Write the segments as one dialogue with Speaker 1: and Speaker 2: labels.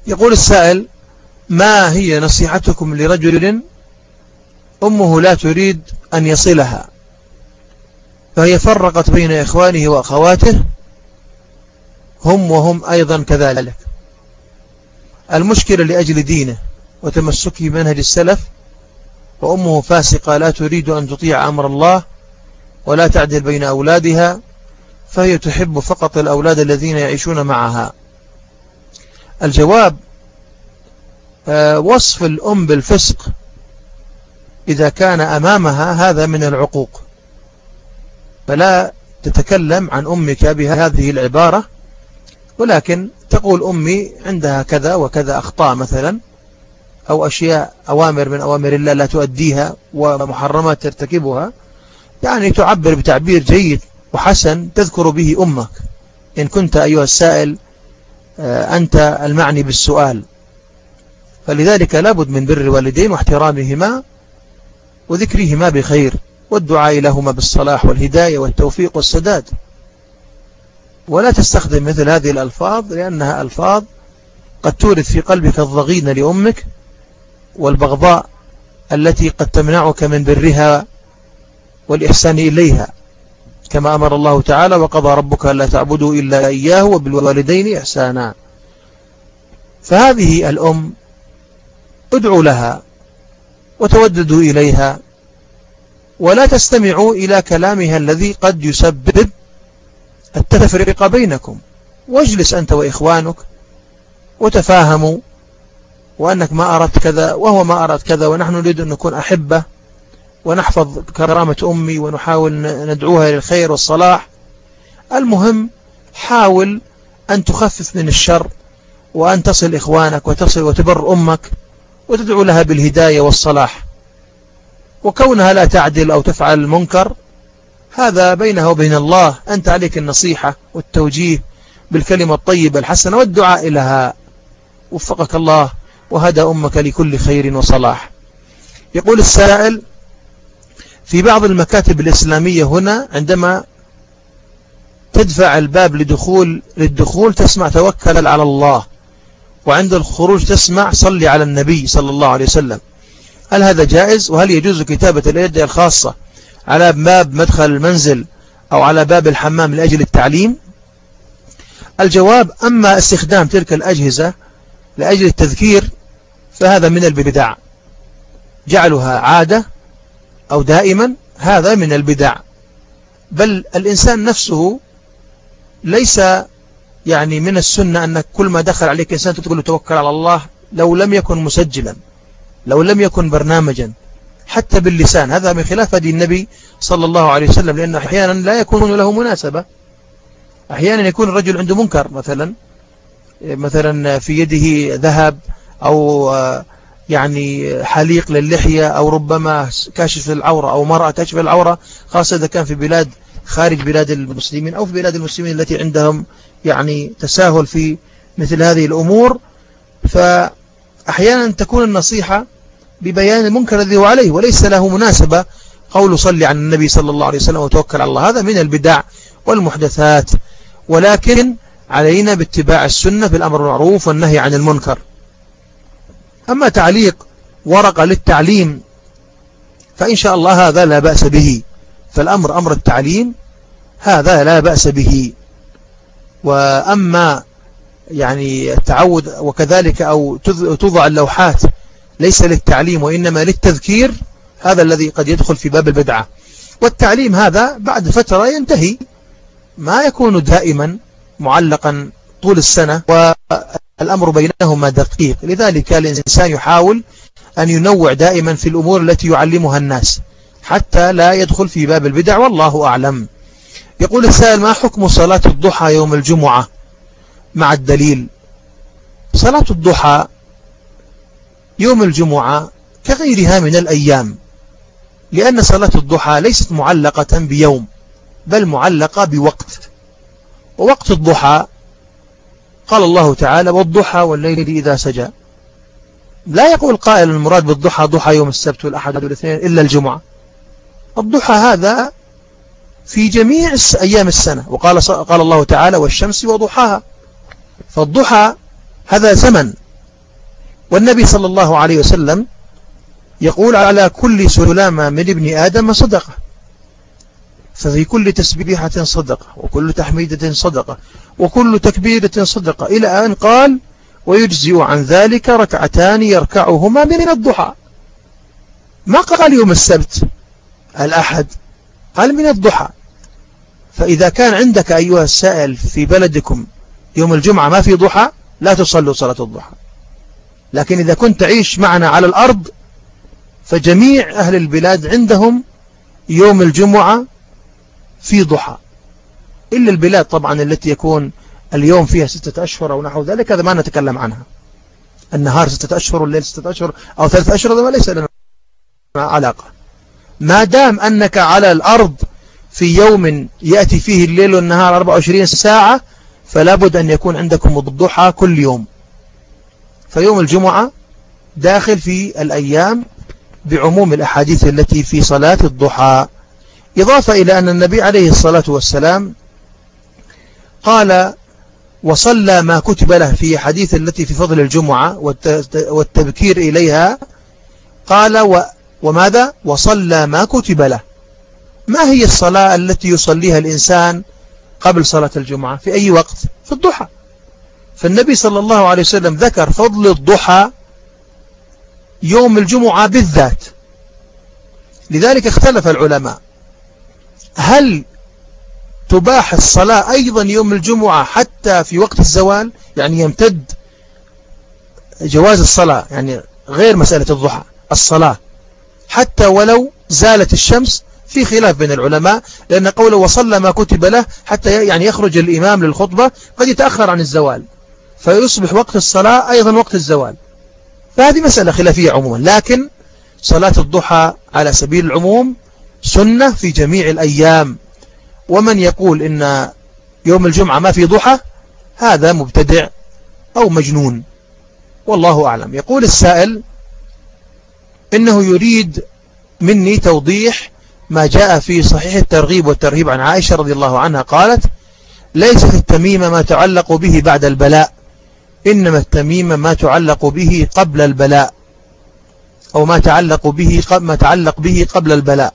Speaker 1: يقول السائل: ما هي نصيحتكم لرجل أمه لا تريد أن يصلها، فهي فرقت بين إخوانه وأخواته وهم أيضا كذلك، المشكلة لأجل دينه وتمسكه بمنهج السلف، وأمه فاسقة لا تريد أن تطيع أمر الله ولا تعدل بين أولادها، فهي تحب فقط الأولاد الذين يعيشون معها. الجواب: وصف الأم بالفسق إذا كان أمامها هذا من العقوق، فلا تتكلم عن أمك بهذه العبارة، ولكن تقول أمي عندها كذا وكذا أخطاء مثلا، أو أشياء أوامر من أوامر الله لا تؤديها ومحرمات ترتكبها، يعني تعبر بتعبير جيد وحسن تذكر به أمك إن كنت أيها السائل أنت المعني بالسؤال. فلذلك لابد من بر الوالدين واحترامهما وذكرهما بخير والدعاء لهما بالصلاح والهداية والتوفيق والسداد، ولا تستخدم مثل هذه الألفاظ، لأنها ألفاظ قد تورث في قلبك الضغينة لأمك والبغضاء التي قد تمنعك من برها والإحسان إليها، كما أمر الله تعالى: وقضى ربك ألا تعبدوا إلا إياه وبالوالدين إحسانا. فهذه الأم ادعوا لها وتوددوا إليها، ولا تستمعوا إلى كلامها الذي قد يسبب التفرقة بينكم، واجلس أنت وإخوانك وتفاهموا، وأنك ما أردت كذا وهو ما أردت كذا، ونحن نريد أن نكون أحبة ونحفظ كرامة أمي ونحاول ندعوها للخير والصلاح. المهم حاول أن تخفف من الشر، وأن تصل إخوانك وتصل وتبر أمك وتدعو لها بالهداية والصلاح. وكونها لا تعدل أو تفعل المنكر هذا بينها وبين الله، أنت عليك النصيحة والتوجيه بالكلمة الطيبة الحسنة والدعاء لها. وفقك الله وهدى أمك لكل خير وصلاح. يقول السائل: في بعض المكاتب الإسلامية هنا عندما تدفع الباب للدخول تسمع توكل على الله، وعند الخروج تسمع صلي على النبي صلى الله عليه وسلم، هل هذا جائز؟ وهل يجوز كتابة الأدعية الخاصة على باب مدخل المنزل أو على باب الحمام لأجل التعليم؟ الجواب: أما استخدام تلك الأجهزة لأجل التذكير فهذا من البدع، جعلها عادة أو دائما هذا من البدع، بل الإنسان نفسه ليس يعني من السنة أنك كل ما دخل عليك إنسان تقول له توكل على الله، لو لم يكن مسجلا، لو لم يكن برنامجا حتى باللسان، هذا من خلاف هدي النبي صلى الله عليه وسلم، لأنه أحيانا لا يكون له مناسبة. أحيانا يكون الرجل عنده منكر، مثلا في يده ذهب أو يعني حليق للحية، أو ربما كاشف العورة أو مرأة كاشف العورة، خاصة إذا كان في بلاد خارج بلاد المسلمين أو في بلاد المسلمين التي عندهم يعني تساهل في مثل هذه الأمور. فأحيانا تكون النصيحة ببيان المنكر الذي هو عليه وليس له مناسبة قول صلي على النبي صلى الله عليه وسلم وتوكل على الله، هذا من البدع والمحدثات. ولكن علينا باتباع السنة في الأمر بالمعروف والنهي عن المنكر. أما تعليق ورقة للتعليم فإن شاء الله هذا لا بأس به، فالأمر أمر التعليم هذا لا بأس به. وأما يعني التعود وكذلك أو توضع اللوحات ليس للتعليم وإنما للتذكير، هذا الذي قد يدخل في باب البدعة. والتعليم هذا بعد فترة ينتهي، ما يكون دائما معلقا طول السنة، والأمر بينهما دقيق. لذلك الإنسان يحاول أن ينوع دائما في الأمور التي يعلمها الناس حتى لا يدخل في باب البدع، والله أعلم. يقول السائل: ما حكم صلاة الضحى يوم الجمعة مع الدليل؟ صلاة الضحى يوم الجمعة كغيرها من الأيام، لأن صلاة الضحى ليست معلقة بيوم بل معلقة بوقت. ووقت الضحى قال الله تعالى: والضحى والليل إذا سجى. لا يقول قائل المراد بالضحى ضحى يوم السبت والأحد والاثنين إلا الجمعة. الضحى هذا في جميع أيام السنة، وقال الله تعالى: والشمس وضحاها. فالضحى هذا زمن والنبي صلى الله عليه وسلم يقول على كل سلامة من ابن آدم صدقة، ففي كل تسبيحة صدقة، وكل تحميدة صدقة، وكل تكبيرة صدقة، إلى أن قال ويجزئ عن ذلك ركعتان يركعهما من الضحى. ما قال يوم السبت الأحد، قال من الضحى. فإذا كان عندك أيها السائل في بلدكم يوم الجمعة ما في ضحى لا تصلوا صلاة الضحى، لكن إذا كنت تعيش معنا على الأرض فجميع أهل البلاد عندهم يوم الجمعة في ضحى، إلا البلاد طبعا التي يكون اليوم فيها 6 أشهر أو نحو ذلك، هذا ما نتكلم عنها. النهار 6 أشهر والليل 6 أشهر أو 3 أشهر، هذا ليس لنا علاقة. ما دام أنك على الأرض في يوم يأتي فيه الليل والنهار 24 ساعة فلا بد أن يكون عندكم الضحى كل يوم. فيوم الجمعة داخل في الأيام بعموم الأحاديث التي في صلاة الضحى، إضافة إلى أن النبي عليه الصلاة والسلام قال وصلى ما كتب له في حديث التي في فضل الجمعة والتبكير إليها، قال وماذا؟ وصلى ما كتب له. ما هي الصلاة التي يصليها الإنسان قبل صلاة الجمعة في أي وقت؟ في الضحى. فالنبي صلى الله عليه وسلم ذكر فضل الضحى يوم الجمعة بالذات. لذلك اختلف العلماء هل تباح الصلاة أيضا يوم الجمعة حتى في وقت الزوال، يعني يمتد جواز الصلاة، يعني غير مسألة الضحى، الصلاة حتى ولو زالت الشمس، في خلاف بين العلماء، لأن قوله وصلى ما كتب له حتى يعني يخرج الإمام للخطبة قد يتأخر عن الزوال فيصبح وقت الصلاة أيضا وقت الزوال، فهذه مسألة خلافية عموما. لكن صلاة الضحى على سبيل العموم سنة في جميع الأيام، ومن يقول إن يوم الجمعة ما في ضحى هذا مبتدع أو مجنون، والله أعلم. يقول السائل إنه يريد مني توضيح ما جاء في صحيح الترغيب والترهيب عن عائشة رضي الله عنها قالت ليس في التميمة ما تعلق به بعد البلاء، إنما التميمة ما تعلق به قبل البلاء، أو ما تعلق به قبل البلاء.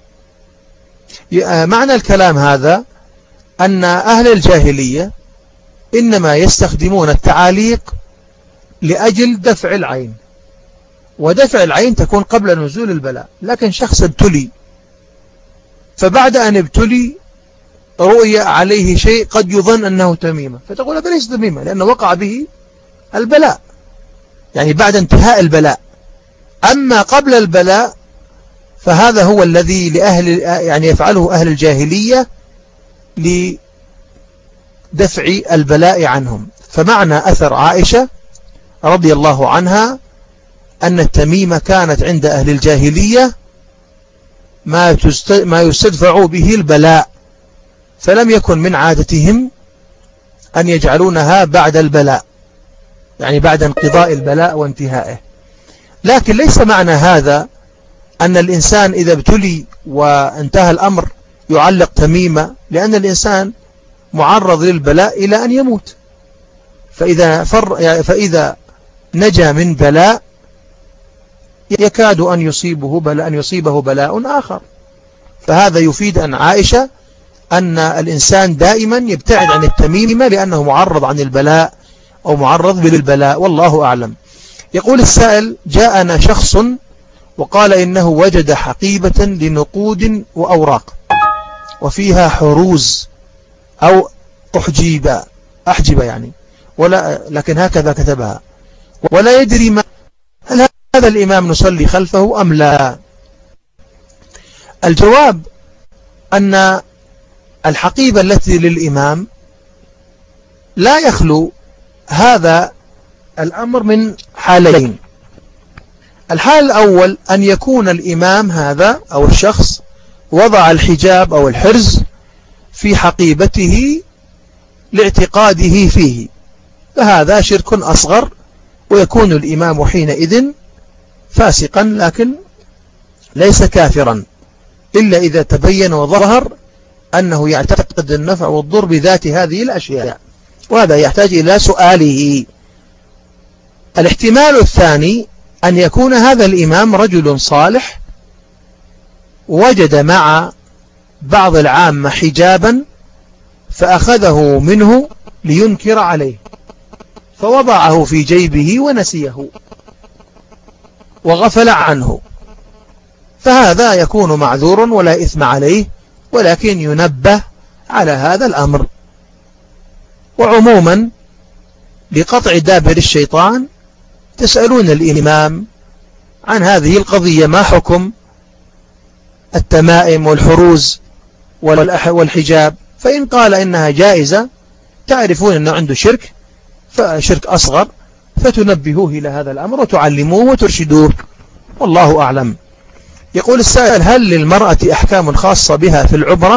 Speaker 1: معنى الكلام هذا أن أهل الجاهلية إنما يستخدمون التعاليق لأجل دفع العين، ودفع العين تكون قبل نزول البلاء. لكن شخص ابتلي فبعد أن ابتلي رؤية عليه شيء قد يظن أنه تميمة، فتقول هذا ليس تميمة لأنه وقع به البلاء، يعني بعد انتهاء البلاء. أما قبل البلاء فهذا هو الذي يعني يفعله أهل الجاهلية لدفع البلاء عنهم. فمعنى أثر عائشة رضي الله عنها أن التميمة كانت عند أهل الجاهلية ما يستدفع به البلاء، فلم يكن من عادتهم أن يجعلونها بعد البلاء، يعني بعد انقضاء البلاء وانتهائه. لكن ليس معنى هذا أن الإنسان إذا ابتلي وانتهى الأمر يعلق تميمة، لأن الإنسان معرض للبلاء إلى أن يموت، فإذا نجا من بلاء يكاد أن يصيبه بلاء آخر. فهذا يفيد أن عائشة أن الإنسان دائما يبتعد عن التميمة لأنه معرض عن البلاء أو معرض للبلاء، والله أعلم. يقول السائل جاءنا شخص وقال إنه وجد حقيبة لنقود وأوراق وفيها حروز أو أحجبة يعني، لكن هكذا كتبها، ولا يدري ما هل هذا الإمام نصلي خلفه أم لا. الجواب أن الحقيبة التي للإمام لا يخلو هذا الأمر من حالين. الحال الأول أن يكون الإمام هذا أو الشخص وضع الحجاب أو الحرز في حقيبته لاعتقاده فيه، فهذا شرك أصغر، ويكون الإمام حينئذ فاسقا لكن ليس كافرا، إلا إذا تبين وظهر أنه يعتقد النفع والضر بذات هذه الأشياء، وهذا يحتاج إلى سؤاله. الاحتمال الثاني أن يكون هذا الإمام رجل صالح وجد مع بعض العامة حجابا فأخذه منه لينكر عليه فوضعه في جيبه ونسيه وغفل عنه، فهذا يكون معذور ولا إثم عليه، ولكن ينبه على هذا الأمر. وعموما لقطع دابر الشيطان تسألون الإمام عن هذه القضية: ما حكم التمائم والحروز والحجاب؟ فإن قال إنها جائزة تعرفون أنه عنده شرك أصغر، فتنبهوه إلى هذا الأمر وتعلموه وترشدوه، والله أعلم. يقول السائل: هل للمرأة أحكام خاصة بها في العمرة؟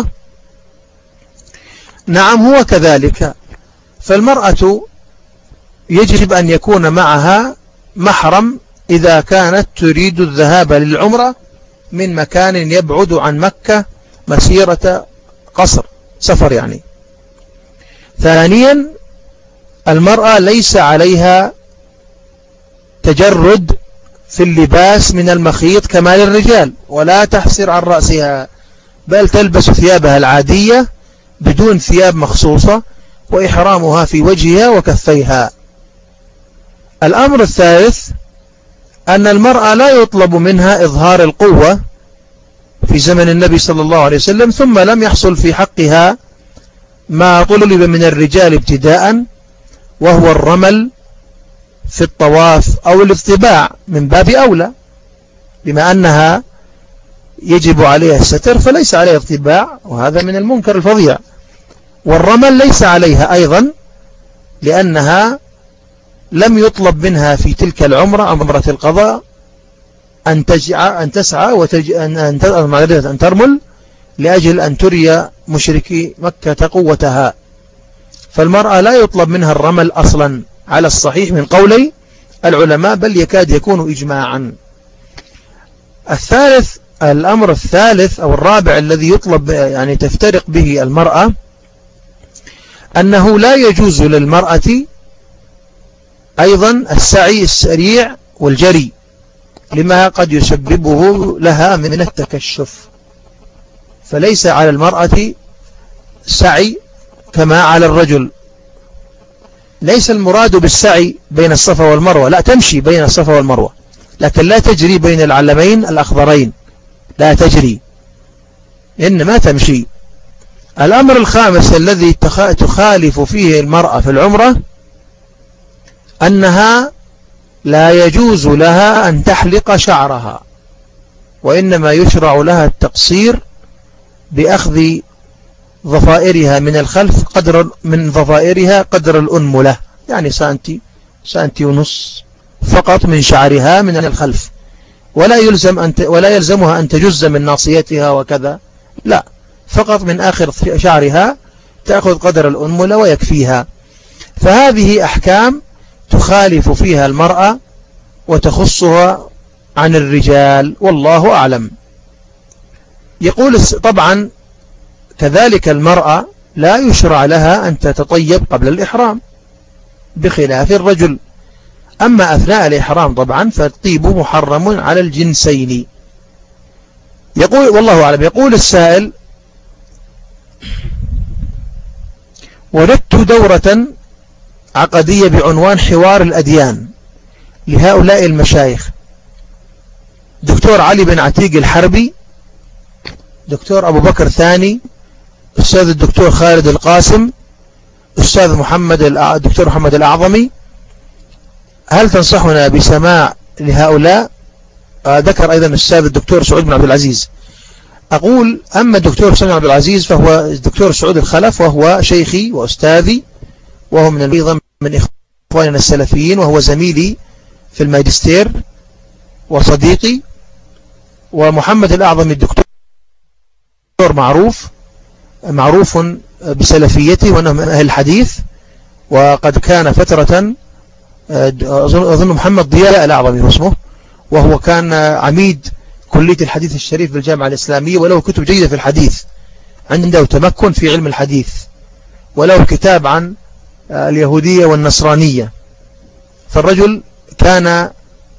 Speaker 1: نعم، هو كذلك. فالمرأة يجب أن يكون معها محرم إذا كانت تريد الذهاب للعمرة من مكان يبعد عن مكة مسيرة قصر سفر يعني. ثانيا، المرأة ليس عليها تجرد في اللباس من المخيط كما للرجال، ولا تحسر عن رأسها، بل تلبس ثيابها العادية بدون ثياب مخصوصة، وإحرامها في وجهها وكفيها. الأمر الثالث أن المرأة لا يطلب منها إظهار القوة في زمن النبي صلى الله عليه وسلم، ثم لم يحصل في حقها ما طلب من الرجال ابتداء، وهو الرمل في الطواف أو الاطباع، من باب أولى، بما أنها يجب عليها الستر فليس عليها اطباع، وهذا من المنكر الفظيع. والرمل ليس عليها أيضا، لأنها لم يطلب منها في تلك العمرة عمرة القضاء أن تسعى أن ترمل لأجل أن تري مشركي مكة قوتها. فالمرأة لا يطلب منها الرمل أصلا على الصحيح من قولي العلماء، بل يكاد يكون إجماعا. الأمر الثالث أو الرابع الذي يطلب يعني تفترق به المرأة، أنه لا يجوز للمرأة أيضا السعي السريع والجري، لما قد يسببه لها من التكشف. فليس على المرأة سعي كما على الرجل. ليس المراد بالسعي بين الصفا والمروة، لا، تمشي بين الصفا والمروة، لكن لا تجري بين العلمين الأخضرين، لا تجري، إنما تمشي. الأمر الخامس الذي تخالف فيه المرأة في العمرة، أنها لا يجوز لها أن تحلق شعرها، وإنما يشرع لها التقصير بأخذ ضفائرها من الخلف من ضفائرها قدر الأنملة، يعني سانتي ونص فقط من شعرها من الخلف، ولا يلزمها أن تجز من ناصيتها وكذا، لا، فقط من آخر شعرها تأخذ قدر الأنملة ويكفيها. فهذه أحكام تخالف فيها المرأة وتخصها عن الرجال، والله أعلم. يقول طبعا كذلك المرأة لا يشرع لها أن تتطيب قبل الإحرام بخلاف الرجل، أما أثناء الإحرام طبعا فالطيب محرم على الجنسين. يقول والله أعلم. يقول السائل: وردت دورة عقدية بعنوان حوار الأديان لهؤلاء المشايخ: دكتور علي بن عتيق الحربي، دكتور أبو بكر ثاني، أستاذ الدكتور خالد القاسم، أستاذ الدكتور محمد الأعظمي. هل تنصحنا بسماع لهؤلاء؟ ذكر أيضا الأستاذ الدكتور سعود بن عبد العزيز. أقول: أما الدكتور سعود بن عبد العزيز فهو الدكتور سعود الخلف، وهو شيخي وأستاذي، وهو من إخواننا السلفيين، وهو زميلي في الماجستير وصديقي. ومحمد الأعظمي الدكتور معروف بسلفيته وأنه من أهل الحديث، وقد كان فترة أظن محمد ضياء الأعظمي اسمه، وهو كان عميد كلية الحديث الشريف بالجامعة الإسلامية، وله كتب جيدة في الحديث، عنده تمكن في علم الحديث، وله كتاب عن اليهودية والنصرانية. فالرجل كان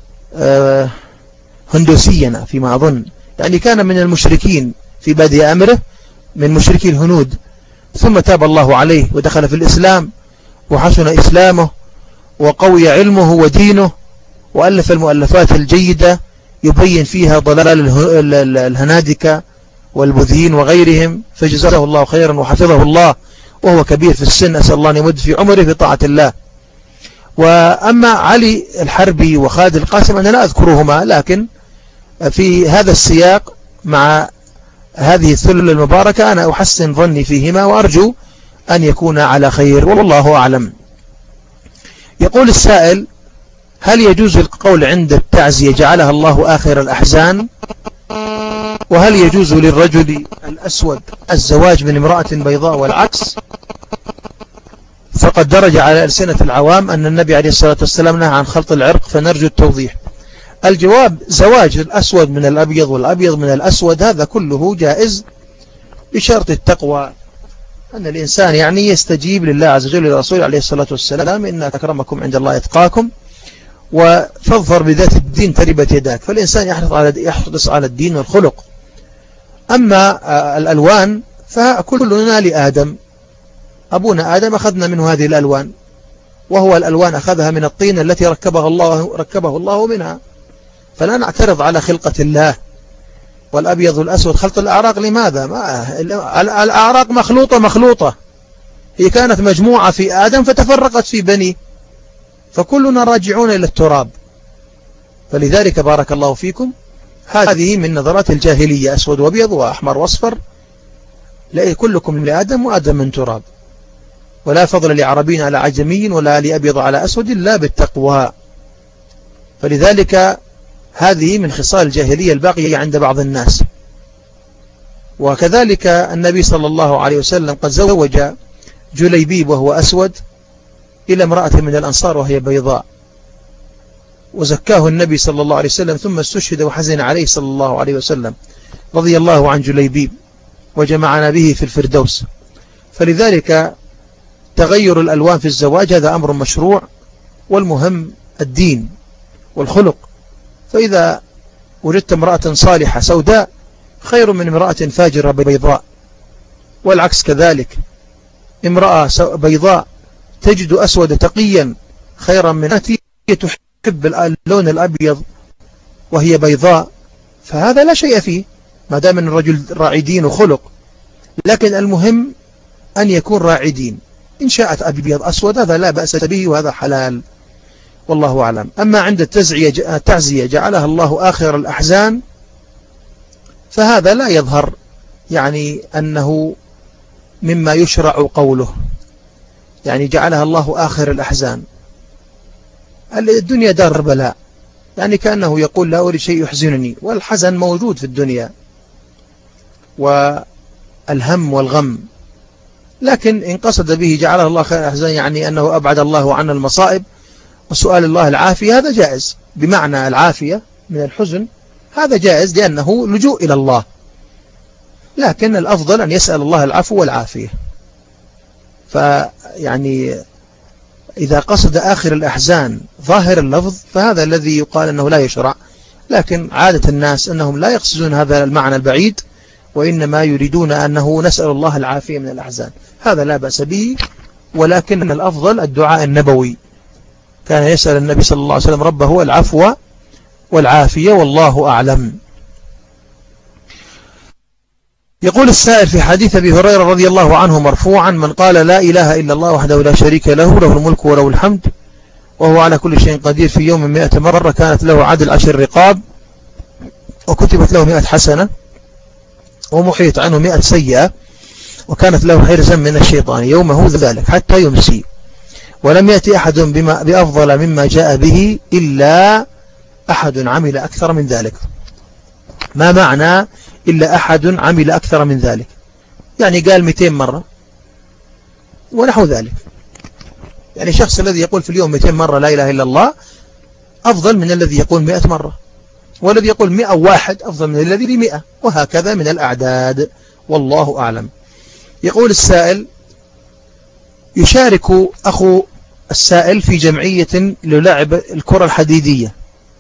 Speaker 1: هندوسيا فيما أظن، يعني كان من المشركين في بادئ أمره، من مشركي الهنود، ثم تاب الله عليه ودخل في الإسلام وحسن إسلامه وقوي علمه ودينه، وألف المؤلفات الجيدة يبين فيها ضلال الهنادكة والبوذيين وغيرهم، فجزاه الله خيرا وحفظه الله وهو كبير في السن، أسأل الله أن يمد في عمره في طاعة الله. وأما علي الحربي وخالد القاسم أنا لا أذكرهما، لكن في هذا السياق مع هذه الثلة المباركة أنا أحسن ظني فيهما وأرجو أن يكون على خير، والله أعلم. يقول السائل: هل يجوز القول عند التعزية جعلها الله آخر الأحزان؟ وهل يجوز للرجل الأسود الزواج من امرأة بيضاء والعكس؟ فقد درج على ألسنة العوام أن النبي عليه الصلاة والسلام نهى عن خلط العرق، فنرجو التوضيح. الجواب: زواج الأسود من الأبيض والأبيض من الأسود هذا كله جائز بشرط التقوى، أن الإنسان يعني يستجيب لله عز وجل ولرسوله عليه الصلاة والسلام: إن أكرمكم عند الله أتقاكم، وفاظفر بذات الدين تربت يداك. فالإنسان يحرص على الدين والخلق. أما الألوان فكلنا لآدم، أبونا آدم أخذنا منه هذه الألوان، وهو الألوان أخذها من الطين التي ركبه الله منها، فلا نعترض على خلقة الله. والأبيض والأسود خلط الأعراق لماذا؟ الأعراق مخلوطة، هي كانت مجموعة في آدم فتفرقت في بني، فكلنا راجعون إلى التراب. فلذلك بارك الله فيكم، هذه من نظرات الجاهلية، أسود وأبيض وأحمر وأصفر، كلكم لآدم وآدم من تراب، ولا فضل لعربي على عجمي ولا لأبيض على أسود إلا بالتقوى. فلذلك هذه من خصال الجاهلية الباقية عند بعض الناس. وكذلك النبي صلى الله عليه وسلم قد زوج جليبيب وهو أسود إلى امرأة من الأنصار وهي بيضاء، وزكاه النبي صلى الله عليه وسلم، ثم استشهد وحزن عليه صلى الله عليه وسلم، رضي الله عن جليبيب وجمعنا به في الفردوس. فلذلك تغير الألوان في الزواج هذا أمر مشروع، والمهم الدين والخلق. فإذا وجدت امرأة صالحة سوداء خير من امرأة فاجرة بيضاء، والعكس كذلك، امرأة بيضاء تجد أسود تقيا خيرا من التي تحب اللون الأبيض وهي بيضاء. فهذا لا شيء فيه ما دام أن الرجل راعي دين وخلق، لكن المهم أن يكون راعي دين. إن شاءت أبيض أسود هذا لا بأس به وهذا حلال، والله أعلم. أما عند التعزية جعلها الله آخر الأحزان، فهذا لا يظهر يعني أنه مما يشرع قوله، يعني جعلها الله آخر الأحزان. الدنيا دار بلاء، يعني كأنه يقول لا أريد شيء يحزنني، والحزن موجود في الدنيا والهم والغم، لكن إن قصد به جعلها الله آخر الأحزان يعني أنه أبعد الله عن المصائب وسؤال الله العافية، هذا جائز، بمعنى العافية من الحزن هذا جائز لأنه لجوء إلى الله، لكن الأفضل أن يسأل الله العفو والعافية. فيعني إذا قصد آخر الأحزان ظاهر اللفظ فهذا الذي يقال أنه لا يشرع، لكن عادة الناس أنهم لا يقصدون هذا المعنى البعيد، وإنما يريدون أنه نسأل الله العافية من الأحزان، هذا لا بأس به، ولكن الأفضل الدعاء النبوي، كان يسأل النبي صلى الله عليه وسلم ربه العفو والعافية، والله أعلم. يقول السائل في حديث أبي هريرة رضي الله عنه مرفوعا: من قال لا إله إلا الله وحده لا شريك له، له الملك وله الحمد وهو على كل شيء قدير، في يوم 100 مرة كانت له عدل 10 رقاب، وكتبت له 100 حسنة، ومحيط عنه 100 سيئة، وكانت له حرزا من الشيطان يومه ذلك حتى يمسي، ولم يأتي أحد بأفضل مما جاء به إلا أحد عمل أكثر من ذلك. ما معنى إلا أحد عمل أكثر من ذلك؟ يعني قال 200 مرة ونحو ذلك، يعني الشخص الذي يقول في اليوم 200 مرة لا إله إلا الله أفضل من الذي يقول 100 مرة، والذي يقول 101 أفضل من الذي 100، وهكذا من الأعداد، والله أعلم. يقول السائل: يشارك أخو السائل في جمعية للعب الكرة الحديدية،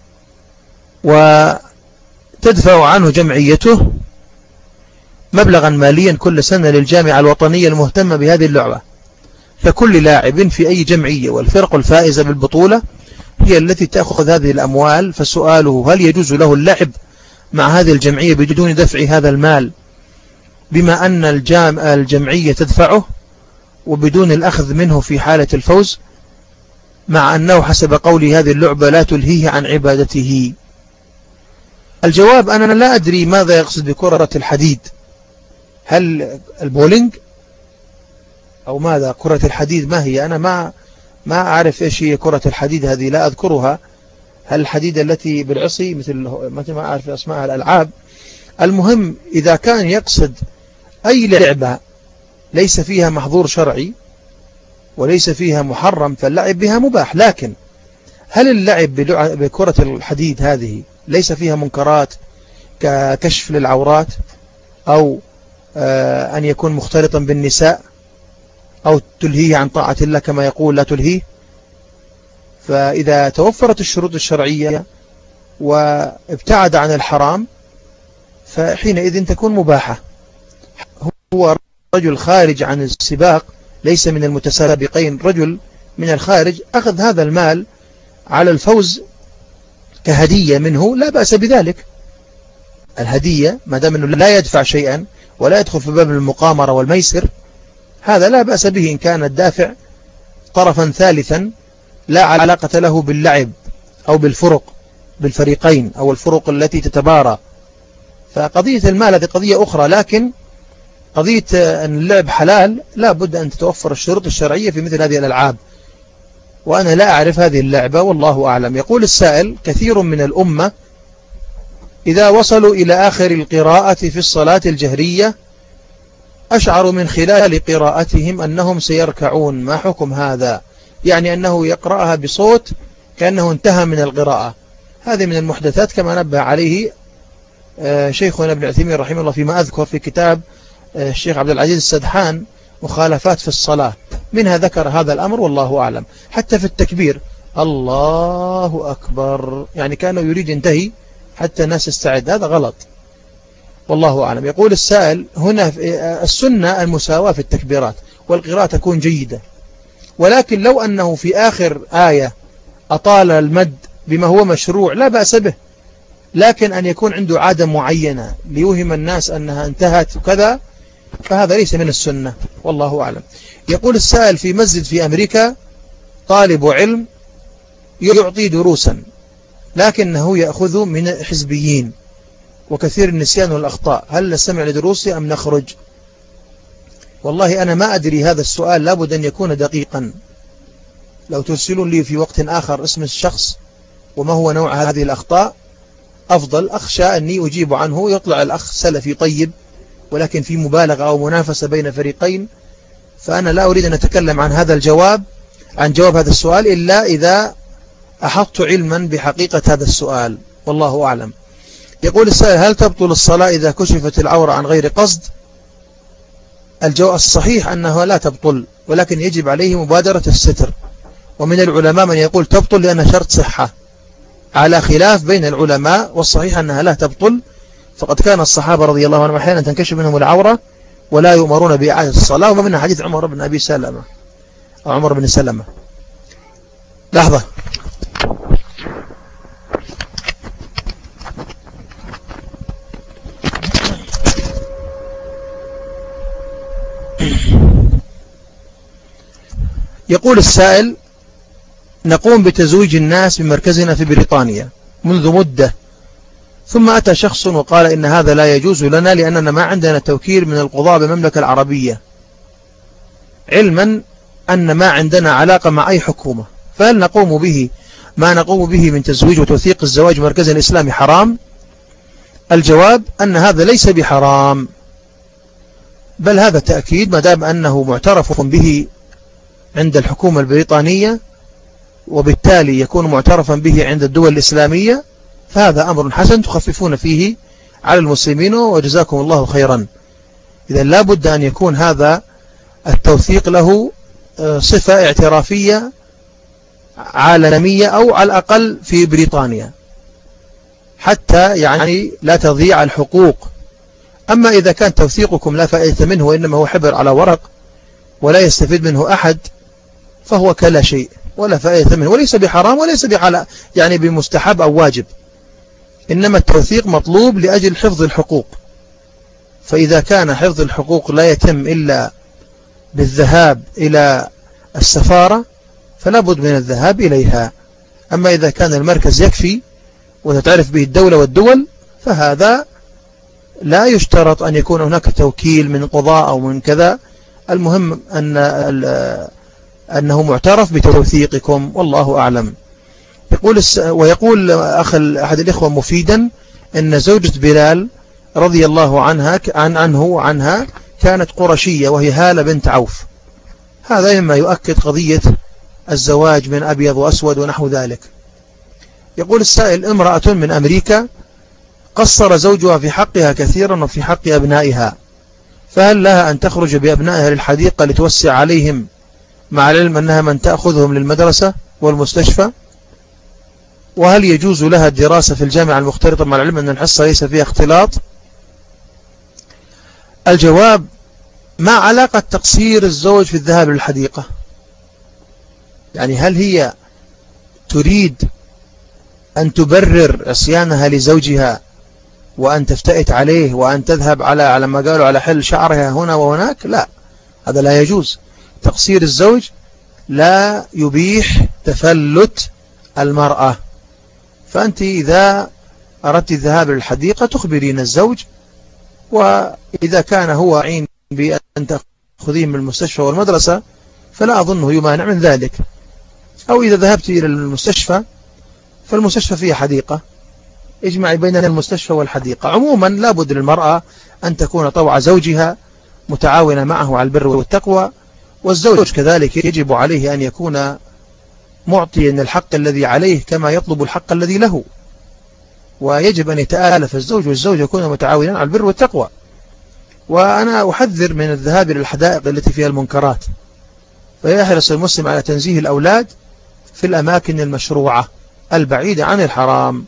Speaker 1: وتدفع عنه جمعيته مبلغا ماليا كل سنة للجامعة الوطنية المهتمة بهذه اللعبة، فكل لاعب في أي جمعية والفرق الفائزة بالبطولة هي التي تأخذ هذه الأموال. فسؤاله: هل يجوز له اللعب مع هذه الجمعية بدون دفع هذا المال بما أن الجمعية تدفعه وبدون الأخذ منه في حالة الفوز، مع أنه حسب قولي هذه اللعبة لا تلهيه عن عبادته؟ الجواب: أنا لا أدري ماذا يقصد بكرة الحديد، هل البولينج أو ماذا؟ كرة الحديد ما هي؟ أنا ما أعرف إيش هي كرة الحديد هذه، لا أذكرها. هل الحديد التي بالعصي مثل ما أعرف أسماء الألعاب؟ المهم إذا كان يقصد أي لعبة ليس فيها محظور شرعي وليس فيها محرم فاللعب بها مباح. لكن هل اللعب بكرة الحديد هذه ليس فيها منكرات ككشف للعورات أو أن يكون مختلطا بالنساء أو تلهيه عن طاعة الله كما يقول لا تلهيه؟ فإذا توفرت الشروط الشرعية وابتعد عن الحرام فحينئذ تكون مباحة. هو رجل خارج عن السباق ليس من المتسابقين، رجل من الخارج أخذ هذا المال على الفوز كهدية منه، لا بأس بذلك. الهدية ما دام أنه لا يدفع شيئا ولا يدخل في باب المقامرة والميسر هذا لا بأس به، إن كان الدافع طرفا ثالثا لا علاقة له باللعب أو بالفريقين أو الفرق التي تتبارى. فقضية المال هذه قضية أخرى، لكن قضية أن اللعب حلال لا بد أن تتوفر الشروط الشرعية في مثل هذه الألعاب، وأنا لا أعرف هذه اللعبة والله أعلم. يقول السائل: كثير من الأمة إذا وصلوا إلى آخر القراءة في الصلاة الجهرية أشعروا من خلال قراءتهم أنهم سيركعون، ما حكم هذا؟ يعني أنه يقرأها بصوت كأنه انتهى من القراءة. هذه من المحدثات كما نبه عليه شيخنا ابن عثيمين رحمه الله فيما أذكر في كتاب الشيخ عبد العزيز السدحان مخالفات في الصلاة، منها ذكر هذا الأمر والله أعلم. حتى في التكبير الله أكبر يعني كانوا يريد ينتهي حتى الناس يستعد، هذا غلط والله أعلم. يقول السائل: هنا السنة المساواة في التكبيرات والقراءة تكون جيدة، ولكن لو أنه في آخر آية أطال المد بما هو مشروع لا بأس به، لكن أن يكون عنده عادة معينة ليوهم الناس أنها انتهت وكذا فهذا ليس من السنة والله أعلم. يقول السائل: في مسجد في أمريكا طالب علم يعطي دروسا لكنه يأخذ من حزبيين وكثير النسيان والأخطاء، هل نستمع لدروسه أم نخرج؟ والله أنا ما أدري، هذا السؤال لابد أن يكون دقيقا. لو ترسلون لي في وقت آخر اسم الشخص وما هو نوع هذه الأخطاء أفضل، أخشى أني أجيب عنه يطلع الأخ سلفي طيب ولكن في مبالغة أو منافسة بين فريقين، فأنا لا أريد أن أتكلم عن هذا الجواب عن جواب هذا السؤال إلا إذا أحطت علما بحقيقة هذا السؤال والله أعلم. يقول السائل: هل تبطل الصلاة إذا كشفت العورة عن غير قصد؟ الجواب الصحيح أنها لا تبطل، ولكن يجب عليه مبادرة الستر، ومن العلماء من يقول تبطل لأنها شرط صحة، على خلاف بين العلماء، والصحيح أنها لا تبطل، فقد كان الصحابة رضي الله عنهم أحيانا تنكشف منهم العورة ولا يؤمرون بإعادة الصلاة، ومنها حديث عمر بن أبي سلمة أو عمر بن سلمة. لحظة. يقول السائل: نقوم بتزويج الناس بمركزنا في بريطانيا منذ مدة، ثم أتى شخص وقال إن هذا لا يجوز لنا لأننا ما عندنا توكيل من القضاء بالمملكة العربية، علما أن ما عندنا علاقة مع أي حكومة، فهل نقوم به ما نقوم به من تزويج وتوثيق الزواج مركز الإسلامي حرام؟ الجواب أن هذا ليس بحرام، بل هذا تأكيد ما دام أنه معترف به عند الحكومة البريطانية وبالتالي يكون معترفا به عند الدول الإسلامية، فهذا أمر حسن تخففون فيه على المسلمين وجزاكم الله خيرا. إذا لا بد أن يكون هذا التوثيق له صفة اعترافية عالمية أو على الأقل في بريطانيا، حتى يعني لا تضيع الحقوق. أما إذا كان توثيقكم لا فائدة منه وإنما هو حبر على ورق ولا يستفيد منه أحد، فهو كلا شيء ولا فائدة منه، وليس بحرام وليس يعني بمستحب أو واجب، إنما التوثيق مطلوب لأجل حفظ الحقوق. فإذا كان حفظ الحقوق لا يتم إلا بالذهاب إلى السفارة فلا بد من الذهاب إليها. أما إذا كان المركز يكفي وتتعرف به الدولة والدول فهذا لا يشترط أن يكون هناك توكيل من قضاء أو من كذا، المهم أنه معترف بتوثيقكم، والله أعلم. ويقول أحد الإخوة مفيدا أن زوجة بلال رضي الله عنها كانت قرشية وهي هالة بنت عوف. هذا مما يؤكد قضية الزواج من أبيض وأسود ونحو ذلك. يقول السائل: امرأة من أمريكا قصر زوجها في حقها كثيرا وفي حق أبنائها، فهل لها أن تخرج بأبنائها للحديقة لتوسع عليهم مع العلم أنها من تأخذهم للمدرسة والمستشفى؟ وهل يجوز لها الدراسة في الجامعة المختلطة مع العلم أن الحصة ليس فيها اختلاط؟ الجواب: ما علاقة تقصير الزوج في الذهاب للحديقة؟ يعني هل هي تريد أن تبرر عصيانها لزوجها وأن تفتئت عليه وأن تذهب على ما قالوا على حل شعرها هنا وهناك؟ لا، هذا لا يجوز. تقصير الزوج لا يبيح تفلت المرأة. فأنت إذا أردت الذهاب للحديقة تخبرين الزوج، وإذا كان هو عين بأن تأخذيه من المستشفى والمدرسة فلا أظنه يمانع من ذلك. أو إذا ذهبت إلى المستشفى فالمستشفى فيها حديقة، اجمعي بين المستشفى والحديقة. عموما لابد للمرأة أن تكون طوع زوجها متعاونة معه على البر والتقوى، والزوج كذلك يجب عليه أن يكون معطيا الحق الذي عليه كما يطلب الحق الذي له، ويجب أن يتآلف الزوج والزوج يكون متعاونا على البر والتقوى. وأنا أحذر من الذهاب إلى الحدائق التي فيها المنكرات، فيحرص المسلم على تنزيه الأولاد في الأماكن المشروعة البعيدة عن الحرام.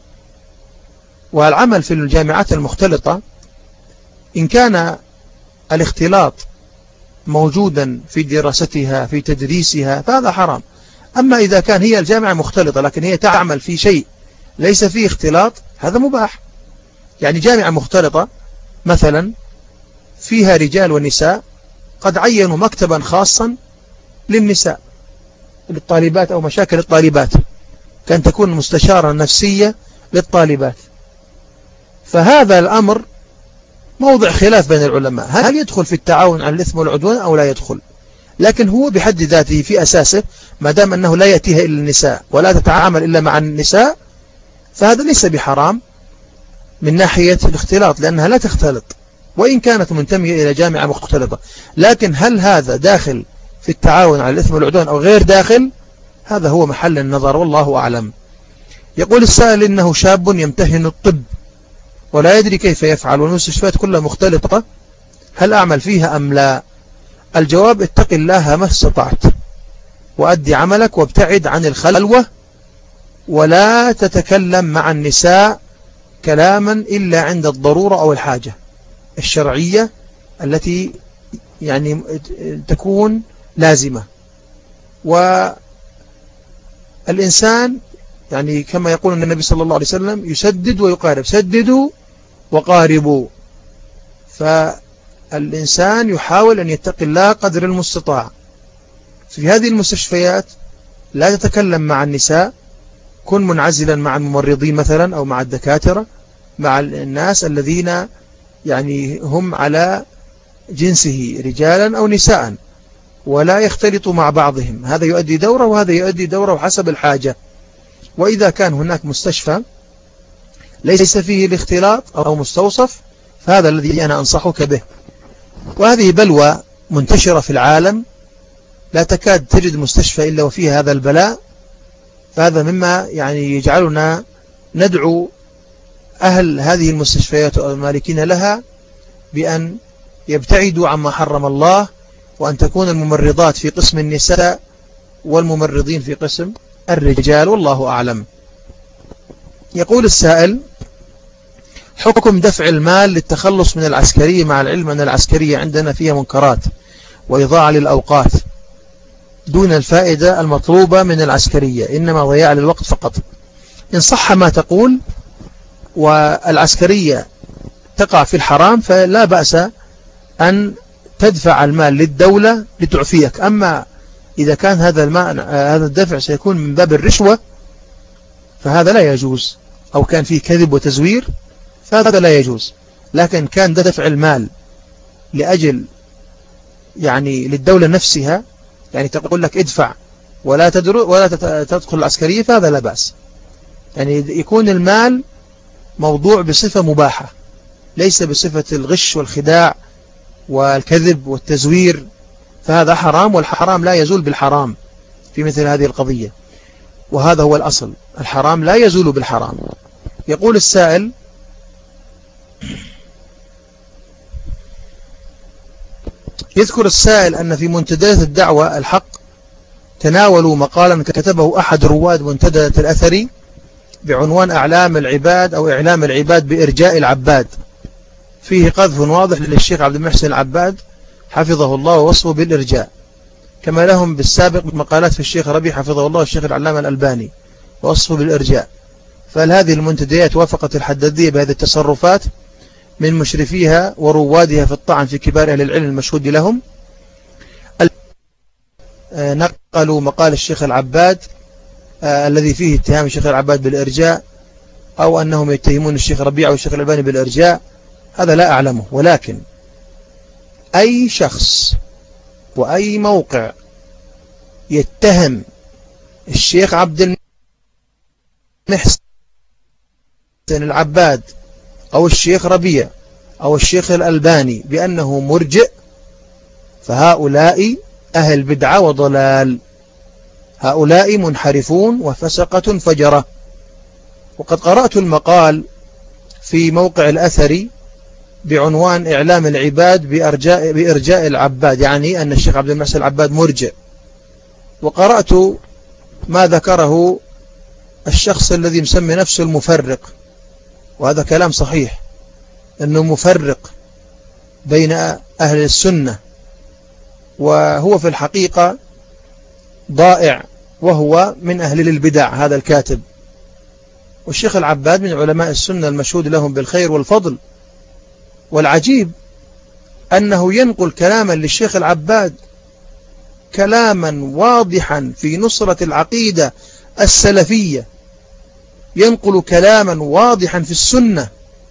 Speaker 1: والعمل في الجامعات المختلطة إن كان الاختلاط موجودا في دراستها في تدريسها فهذا حرام. أما إذا كان هي الجامعة مختلطة لكن هي تعمل في شيء ليس فيه اختلاط هذا مباح. يعني جامعة مختلطة مثلا فيها رجال ونساء، قد عينوا مكتبا خاصا للنساء للطالبات أو مشاكل الطالبات، كان تكون مستشارة نفسية للطالبات. فهذا الأمر موضع خلاف بين العلماء، هل يدخل في التعاون على الإثم والعدوان أو لا يدخل؟ لكن هو بحد ذاته في أساسه ما دام أنه لا يأتيها إلا النساء ولا تتعامل إلا مع النساء فهذا ليس بحرام من ناحية الاختلاط، لأنها لا تختلط وإن كانت منتمية إلى جامعة مختلطة. لكن هل هذا داخل في التعاون على الإثم والعدوان أو غير داخل؟ هذا هو محل النظر، والله أعلم. يقول السائل إنه شاب يمتهن الطب ولا يدري كيف يفعل والمستشفيات كلها مختلطة، هل أعمل فيها أم لا؟ الجواب: اتق الله ما استطعت وأدي عملك وابتعد عن الخلوة، ولا تتكلم مع النساء كلاما إلا عند الضرورة أو الحاجة الشرعية التي يعني تكون لازمة. والإنسان يعني كما يقول النبي صلى الله عليه وسلم يسدد ويقارب، سددوا وقاربوا. فالإنسان يحاول أن يتقي الله قدر المستطاع. في هذه المستشفيات لا تتكلم مع النساء، كن منعزلا مع الممرضين مثلا أو مع الدكاترة، مع الناس الذين يعني هم على جنسه رجالا أو نساء، ولا يختلطوا مع بعضهم. هذا يؤدي دورة وهذا يؤدي دورة حسب الحاجة. وإذا كان هناك مستشفى ليس فيه الاختلاط أو مستوصف فهذا الذي أنا أنصحك به. وهذه بلوى منتشرة في العالم، لا تكاد تجد مستشفى إلا وفيه هذا البلاء. فهذا مما يعني يجعلنا ندعو أهل هذه المستشفيات والمالكين لها بأن يبتعدوا عما حرم الله، وأن تكون الممرضات في قسم النساء والممرضين في قسم الرجال، والله أعلم. يقول السائل: حكم دفع المال للتخلص من العسكرية، مع العلم أن العسكرية عندنا فيها منكرات وإضاعة للأوقات دون الفائدة المطلوبة من العسكرية، إنما ضياع للوقت فقط. إن صح ما تقول والعسكرية تقع في الحرام فلا بأس أن تدفع المال للدولة لتعفيك. أما إذا كان هذا الدفع سيكون من باب الرشوة فهذا لا يجوز، أو كان فيه كذب وتزوير فهذا لا يجوز. لكن كان دفع المال لأجل يعني للدولة نفسها، يعني تقول لك ادفع ولا تدخل العسكرية، فهذا لا بأس. يعني يكون المال موضوع بصفة مباحة، ليس بصفة الغش والخداع والكذب والتزوير، فهذا حرام، والحرام لا يزول بالحرام في مثل هذه القضية، وهذا هو الأصل، الحرام لا يزول بالحرام. يقول السائل: يذكر السائل أن في منتديات الدعوة الحق تناولوا مقالا كتبه أحد رواد منتدى الأثري بعنوان أعلام العباد أو إعلام العباد بإرجاء العباد، فيه قذف واضح للشيخ عبد المحسن العباد حفظه الله ووصفه بالإرجاء، كما لهم بالسابق مقالات في الشيخ ربيع حفظه الله والشيخ العلامة الألباني ووصفه بالإرجاء. فهل هذه المنتديات وافقت الحدادية بهذه التصرفات من مشرفيها وروادها في الطعن في كبار أهل العلم المشهود لهم؟ نقلوا مقال الشيخ العباد الذي فيه اتهام الشيخ العباد بالإرجاء، أو أنهم يتهمون الشيخ ربيع والشيخ الألباني بالإرجاء، هذا لا أعلمه. ولكن أي شخص وأي موقع يتهم الشيخ عبد المحسن العباد أو الشيخ ربيع أو الشيخ الألباني بأنه مرجئ، فهؤلاء أهل بدعة وضلال، هؤلاء منحرفون وفسقة فجرة. وقد قرأت المقال في موقع الأثري بعنوان إعلام العباد بإرجاء العباد، يعني أن الشيخ عبد المحسن العباد مرجئ، وقرأت ما ذكره الشخص الذي مسمي نفسه المفرق، وهذا كلام صحيح، أنه مفرق بين أهل السنة، وهو في الحقيقة ضائع، وهو من أهل البدع هذا الكاتب. والشيخ العباد من علماء السنة المشهود لهم بالخير والفضل، والعجيب أنه ينقل كلاما للشيخ العباد، كلاما واضحا في نصرة العقيدة السلفية، ينقل كلاما واضحا في السنة،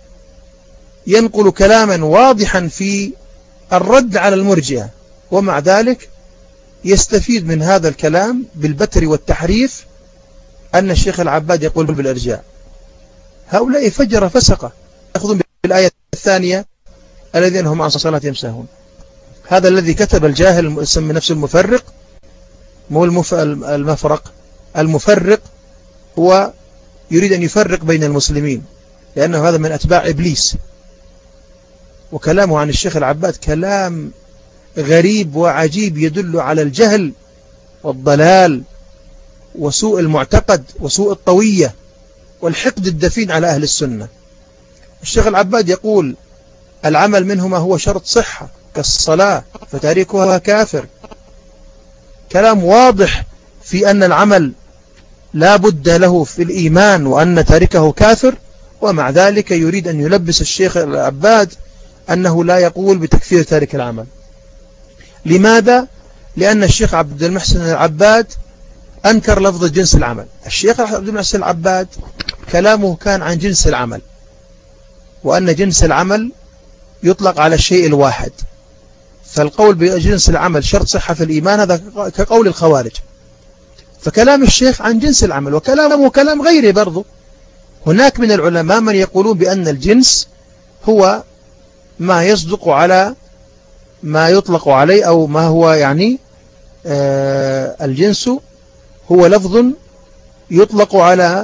Speaker 1: ينقل كلاما واضحا في الرد على المرجئة، ومع ذلك يستفيد من هذا الكلام بالبتر والتحريف أن الشيخ العباد يقول بالإرجاء. هؤلاء فجر فسقة، يأخذون بالآية الثانية الذين هم عن صلاتهم ساهون. هذا الذي كتب الجاهل يسمي نفسه المفرق، مو المفرق، المفرق هو يريد أن يفرق بين المسلمين، لأنه هذا من أتباع إبليس. وكلامه عن الشيخ العباد كلام غريب وعجيب، يدل على الجهل والضلال وسوء المعتقد وسوء الطوية والحقد الدفين على أهل السنة. الشيخ العباد يقول: العمل منهما هو شرط صحة كالصلاة فتاركها كافر. كلام واضح في أن العمل لا بد له في الإيمان وأن تاركه كافر، ومع ذلك يريد أن يلبس الشيخ العباد أنه لا يقول بتكفير تارك العمل. لماذا؟ لأن الشيخ عبد المحسن العباد أنكر لفظ جنس العمل. الشيخ عبد المحسن العباد كلامه كان عن جنس العمل، وأن جنس العمل يطلق على الشيء الواحد، فالقول بجنس العمل شرط صحة في الإيمان هذا كقول الخوارج. فكلام الشيخ عن جنس العمل، وكلامه كلام غيره برضو. هناك من العلماء من يقولون بأن الجنس هو ما يصدق على ما يطلق عليه، أو ما هو يعني الجنس هو لفظ يطلق على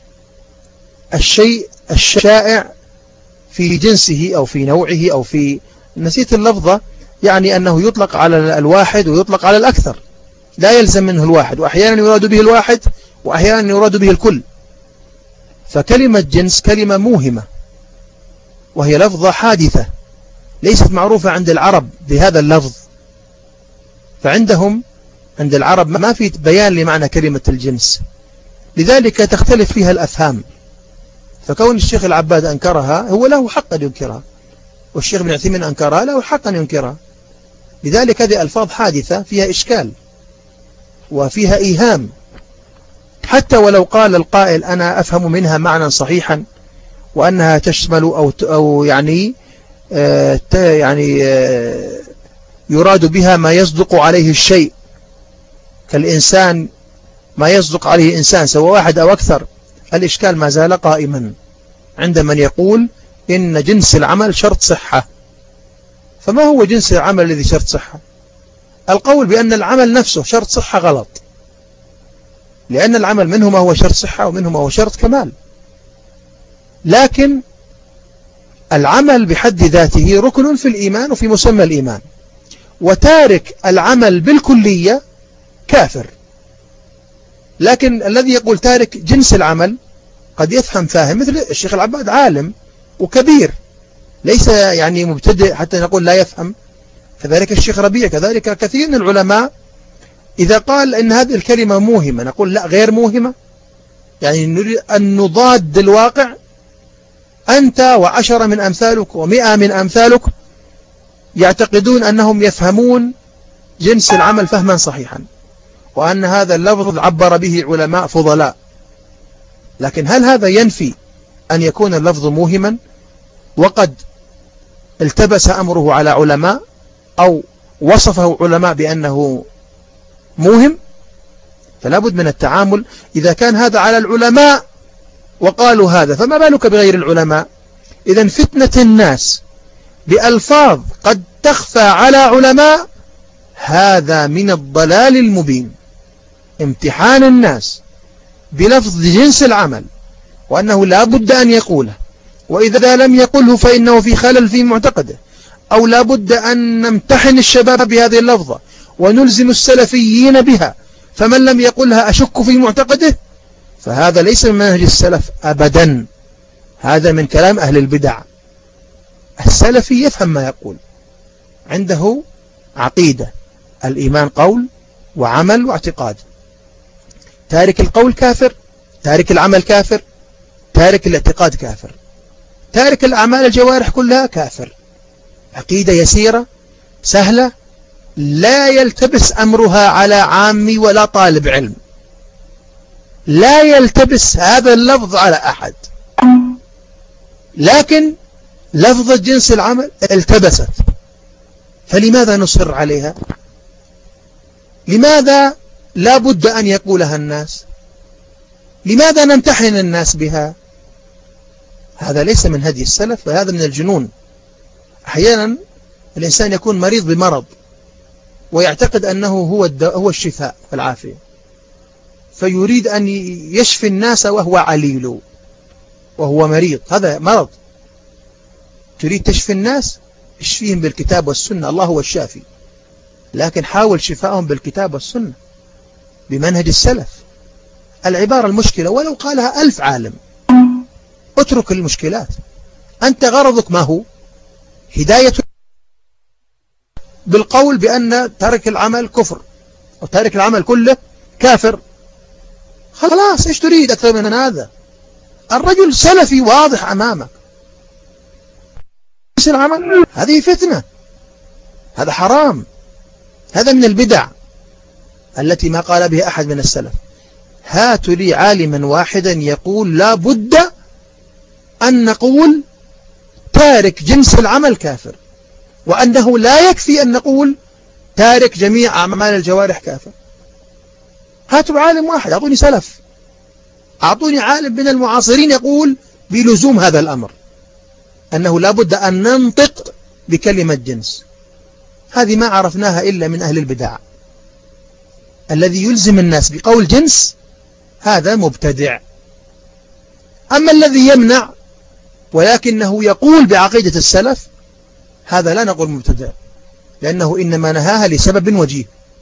Speaker 1: الشيء الشائع في جنسه أو في نوعه أو في، نسيت اللفظة، يعني أنه يطلق على الواحد ويطلق على الأكثر. لا يلزم منه الواحد، وأحيانا يراد به الواحد وأحيانا يراد به الكل. فكلمة جنس كلمة موهمة، وهي لفظة حادثة ليست معروفة عند العرب بهذا اللفظ، فعندهم عند العرب ما في بيان لمعنى كلمة الجنس، لذلك تختلف فيها الأفهام. فكون الشيخ العباد أنكرها هو له حق أن ينكرها، والشيخ ابن عثيمين أنكرها له حق أن ينكرها. لذلك هذه ألفاظ حادثة فيها إشكال وفيها إيهام، حتى ولو قال القائل أنا أفهم منها معنى صحيحا وأنها تشمل أو يعني يراد بها ما يصدق عليه الشيء، كالإنسان ما يصدق عليه إنسان سواء واحد أو أكثر، الإشكال ما زال قائما عند من يقول إن جنس العمل شرط صحة. فما هو جنس العمل الذي شرط صحة؟ القول بأن العمل نفسه شرط صحة غلط، لأن العمل منه ما هو شرط صحة ومنه ما هو شرط كمال. لكن العمل بحد ذاته ركن في الإيمان وفي مسمى الإيمان، وتارك العمل بالكلية كافر. لكن الذي يقول تارك جنس العمل قد يفهم فاهم، مثل الشيخ العباد عالم وكبير ليس يعني مبتدئ حتى نقول لا يفهم، كذلك الشيخ ربيع، كذلك كثير من العلماء. إذا قال إن هذه الكلمة موهمة نقول لا، غير موهمة، يعني نريد أن نضاد الواقع. أنت وعشرة من أمثالك و100 من أمثالك يعتقدون أنهم يفهمون جنس العمل فهما صحيحا، وأن هذا اللفظ عبر به علماء فضلاء. لكن هل هذا ينفي أن يكون اللفظ موهما وقد التبس أمره على علماء أو وصفه علماء بأنه موهم؟ فلا بد من التعامل. إذا كان هذا على العلماء وقالوا هذا، فما بالك بغير العلماء؟ إذن فتنة الناس بألفاظ قد تخفى على علماء هذا من الضلال المبين. امتحان الناس بلفظ جنس العمل وأنه لا بد أن يقوله، وإذا لم يقله فإنه في خلل في معتقده، أو لا بد أن نمتحن الشباب بهذه اللفظة ونلزم السلفيين بها، فمن لم يقلها أشك في معتقده، فهذا ليس من منهج السلف أبدا، هذا من كلام أهل البدع. السلفي يفهم ما يقول، عنده عقيدة، الإيمان قول وعمل واعتقاد. تارك القول كافر، تارك العمل كافر، تارك الاعتقاد كافر، تارك الأعمال الجوارح كلها كافر. عقيدة يسيرة سهلة لا يلتبس أمرها على عامي ولا طالب علم، لا يلتبس هذا اللفظ على أحد. لكن لفظة جنس العمل التبست، فلماذا نصر عليها؟ لماذا لا بد أن يقولها الناس؟ لماذا نمتحن الناس بها؟ هذا ليس من هدي السلف، وهذا من الجنون. أحيانا الإنسان يكون مريض بمرض ويعتقد أنه هو الشفاء والعافية، فيريد أن يشفي الناس وهو عليل وهو مريض. هذا مرض. تريد تشفي الناس، اشفيهم بالكتاب والسنة، الله هو الشافي، لكن حاول شفائهم بالكتاب والسنة بمنهج السلف. العبارة المشكلة ولو قالها 1000 عالم، اترك المشكلات. أنت غرضك ما هو؟ هداية بالقول بأن ترك العمل كفر أو ترك العمل كله كافر. خلاص، إيش تريد أكثر من هذا؟ الرجل سلفي واضح أمامك. العمل هذه فتنة، هذا حرام، هذا من البدع التي ما قال بها أحد من السلف. هات لي عالما واحدا يقول لا بد أن نقول تارك جنس العمل كافر، وأنه لا يكفي أن نقول تارك جميع أعمال الجوارح كافر. هاتوا عالم واحد، أعطوني سلف، أعطوني عالم من المعاصرين يقول بلزوم هذا الأمر، أنه لا بد أن ننطق بكلمة جنس. هذه ما عرفناها إلا من أهل البدع. الذي يلزم الناس بقول جنس هذا مبتدع. أما الذي يمنع ولكنه يقول بعقيدة السلف، هذا لا نقول مبتدع، لأنه إنما نهاها لسبب وجيه،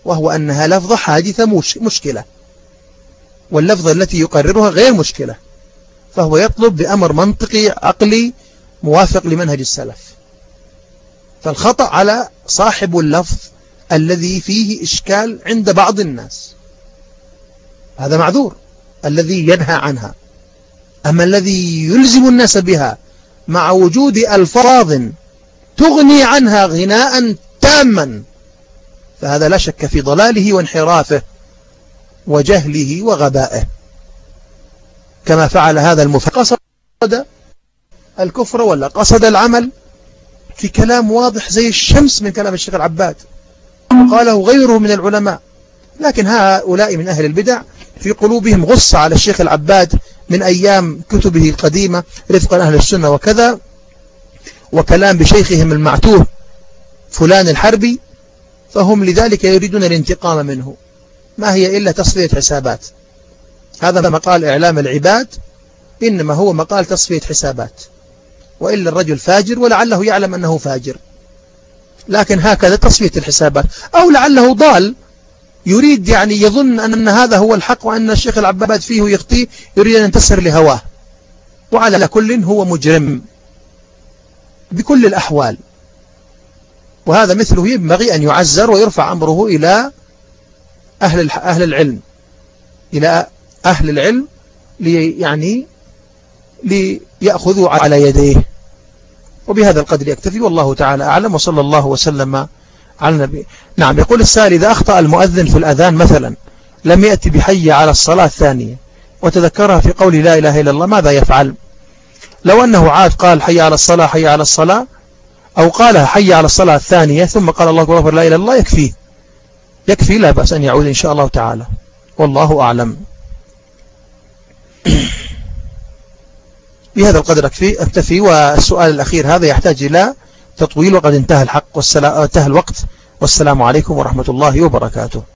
Speaker 1: وهو أنها لفظة حادثة مشكلة، واللفظة التي يقررها غير مشكلة، فهو يطلب بأمر منطقي عقلي موافق لمنهج السلف. فالخطأ على صاحب اللفظ الذي فيه إشكال عند بعض الناس، هذا معذور الذي ينهى عنها. أما الذي يلزم الناس بها مع وجود ألفاظ تغني عنها غناء تاما، فهذا لا شك في ضلاله وانحرافه وجهله وغبائه، كما فعل هذا المفسر قصد الكفر ولا قصد العمل في كلام واضح زي الشمس من كلام الشيخ العباد، وقاله غيره من العلماء. لكن هؤلاء من أهل البدع في قلوبهم غصة على الشيخ العباد من أيام كتبه القديمة رفقا أهل السنة وكذا، وكلام بشيخهم المعتوه فلان الحربي، فهم لذلك يريدون الانتقام منه، ما هي إلا تصفية حسابات. هذا مقال إعلام العباد إنما هو مقال تصفية حسابات، وإلا الرجل فاجر ولعله يعلم أنه فاجر، لكن هكذا تصفية الحسابات. أو لعله ضال يريد يعني يظن أن هذا هو الحق وأن الشيخ العباد فيه يخطئ، يريد أن ينتصر لهواه. وعلى كل هو مجرم بكل الأحوال، وهذا مثله ينبغي أن يعزر ويرفع أمره إلى أهل العلم، إلى أهل العلم ليأخذوا على يديه. وبهذا القدر يكتفي، والله تعالى أعلم، وصلى الله وسلم على النبي. نعم، يقول السائل: إذا أخطأ المؤذن في الأذان مثلا لم يأتي بحي على الصلاة الثانية وتذكرها في قول لا إله إلا الله، ماذا يفعل؟ لو أنه عاد قال حي على الصلاة حي على الصلاة، أو قالها حي على الصلاة الثانية ثم قال الله أكبر لا إله إلا الله، يكفي، لا بأس أن يعود إن شاء الله تعالى، والله أعلم. بهذا القدر أكتفي. والسؤال الأخير هذا يحتاج إلى تطويل، وقد انتهى الوقت، والسلام عليكم ورحمة الله وبركاته.